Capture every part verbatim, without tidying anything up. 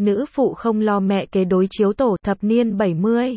nữ phụ không lo mẹ kế đối chiếu tổ thập niên bảy mươi.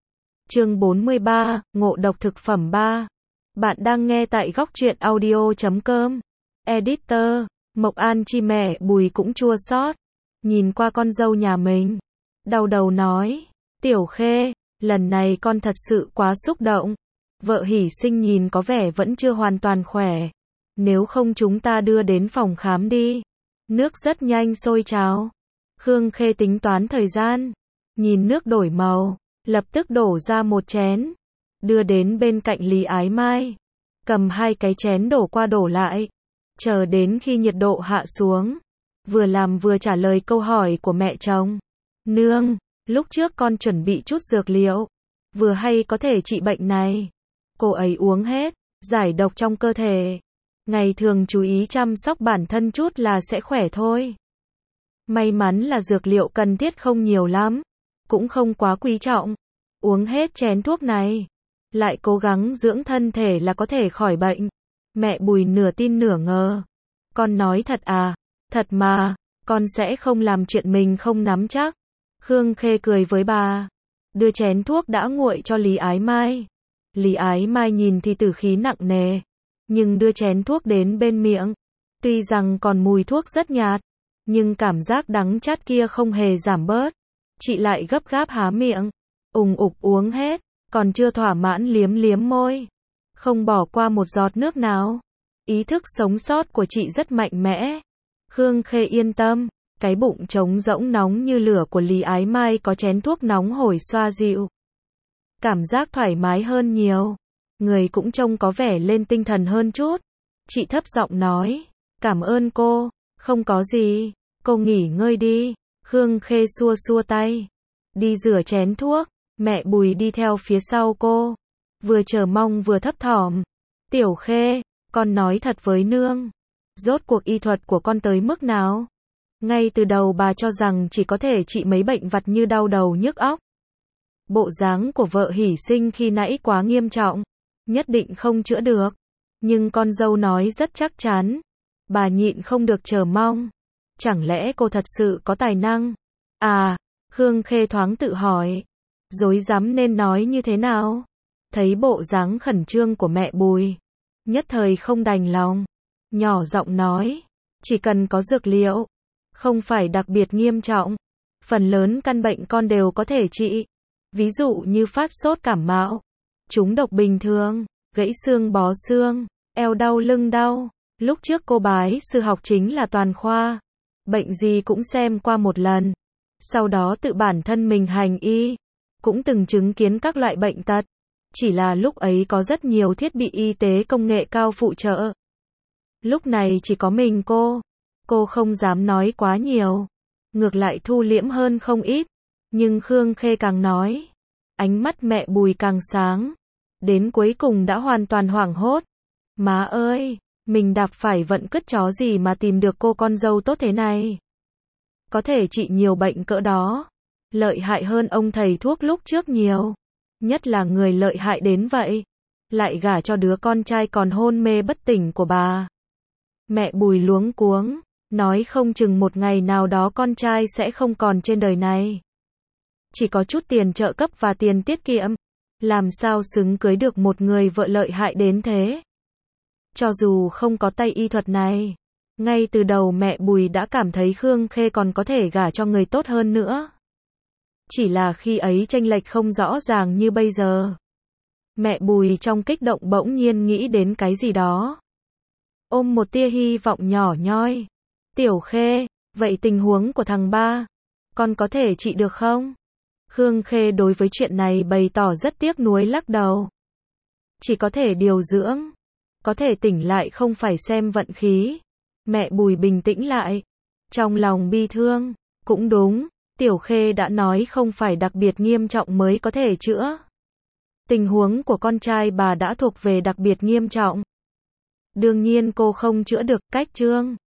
Chương bốn mươi ba, ngộ độc thực phẩm ba. Bạn đang nghe tại góc truyện audio chấm com. Editor, Mộc An chi mẹ Bùi cũng chua xót, nhìn qua con dâu nhà mình, đau đầu nói, Tiểu Khê, lần này con thật sự quá xúc động. Vợ Hỷ Sinh nhìn có vẻ vẫn chưa hoàn toàn khỏe. Nếu không chúng ta đưa đến phòng khám đi. Nước rất nhanh sôi trào. Khương Khê tính toán thời gian. Nhìn nước đổi màu, lập tức đổ ra một chén. Đưa đến bên cạnh Lý Ái Mai. Cầm hai cái chén đổ qua đổ lại. Chờ đến khi nhiệt độ hạ xuống. Vừa làm vừa trả lời câu hỏi của mẹ chồng. Nương, lúc trước con chuẩn bị chút dược liệu. Vừa hay có thể trị bệnh này. Cô ấy uống hết, giải độc trong cơ thể. Ngày thường chú ý chăm sóc bản thân chút là sẽ khỏe thôi. May mắn là dược liệu cần thiết không nhiều lắm, cũng không quá quý trọng. Uống hết chén thuốc này, lại cố gắng dưỡng thân thể là có thể khỏi bệnh. Mẹ Bùi nửa tin nửa ngờ. Con nói thật à? Thật mà, con sẽ không làm chuyện mình không nắm chắc. Khương Khê cười với bà, đưa chén thuốc đã nguội cho Lý Ái Mai. Lý Ái Mai nhìn thì tử khí nặng nề, nhưng đưa chén thuốc đến bên miệng. Tuy rằng còn mùi thuốc rất nhạt, nhưng cảm giác đắng chát kia không hề giảm bớt. Chị lại gấp gáp há miệng, ùng ục uống hết, còn chưa thỏa mãn liếm liếm môi. Không bỏ qua một giọt nước nào. Ý thức sống sót của chị rất mạnh mẽ. Khương Khê yên tâm, cái bụng trống rỗng nóng như lửa của Lý Ái Mai có chén thuốc nóng hổi xoa dịu. Cảm giác thoải mái hơn nhiều. Người cũng trông có vẻ lên tinh thần hơn chút. Chị thấp giọng nói, cảm ơn cô, không có gì, cô nghỉ ngơi đi. Khương Khê xua xua tay, đi rửa chén thuốc. Mẹ Bùi đi theo phía sau cô, vừa chờ mong vừa thấp thỏm. Tiểu Khê, con nói thật với nương, rốt cuộc y thuật của con tới mức nào? Ngay từ đầu bà cho rằng chỉ có thể trị mấy bệnh vặt như đau đầu nhức óc. Bộ dáng của vợ Hỷ Sinh khi nãy quá nghiêm trọng, nhất định không chữa được. Nhưng con dâu nói rất chắc chắn. Bà nhịn không được chờ mong. Chẳng lẽ cô thật sự có tài năng? À, Khương Khê thoáng tự hỏi, rối rắm nên nói như thế nào? Thấy bộ dáng khẩn trương của mẹ Bùi, nhất thời không đành lòng, nhỏ giọng nói, chỉ cần có dược liệu, không phải đặc biệt nghiêm trọng, phần lớn căn bệnh con đều có thể trị. Ví dụ như phát sốt cảm mạo, trúng độc bình thường, gãy xương bó xương, eo đau lưng đau. Lúc trước cô bái sư học chính là toàn khoa, bệnh gì cũng xem qua một lần. Sau đó tự bản thân mình hành y, cũng từng chứng kiến các loại bệnh tật. Chỉ là lúc ấy có rất nhiều thiết bị y tế công nghệ cao phụ trợ. Lúc này chỉ có mình cô. Cô không dám nói quá nhiều, ngược lại thu liễm hơn không ít. Nhưng Khương Khê càng nói, ánh mắt mẹ Bùi càng sáng. Đến cuối cùng đã hoàn toàn hoảng hốt. Má ơi, mình đạp phải vận cứt chó gì mà tìm được cô con dâu tốt thế này. Có thể trị nhiều bệnh cỡ đó. Lợi hại hơn ông thầy thuốc lúc trước nhiều. Nhất là người lợi hại đến vậy. Lại gả cho đứa con trai còn hôn mê bất tỉnh của bà. Mẹ Bùi luống cuống, nói không chừng một ngày nào đó con trai sẽ không còn trên đời này. Chỉ có chút tiền trợ cấp và tiền tiết kiệm, làm sao xứng cưới được một người vợ lợi hại đến thế. Cho dù không có tay y thuật này, ngay từ đầu mẹ Bùi đã cảm thấy Khương Khê còn có thể gả cho người tốt hơn nữa. Chỉ là khi ấy chênh lệch không rõ ràng như bây giờ. Mẹ Bùi trong kích động bỗng nhiên nghĩ đến cái gì đó. Ôm một tia hy vọng nhỏ nhoi. Tiểu Khê, vậy tình huống của thằng ba, con có thể trị được không? Khương Khê đối với chuyện này bày tỏ rất tiếc nuối lắc đầu. Chỉ có thể điều dưỡng. Có thể tỉnh lại không phải xem vận khí. Mẹ Bùi bình tĩnh lại. Trong lòng bi thương. Cũng đúng, Tiểu Khê đã nói không phải đặc biệt nghiêm trọng mới có thể chữa. Tình huống của con trai bà đã thuộc về đặc biệt nghiêm trọng. Đương nhiên cô không chữa được, cách trương.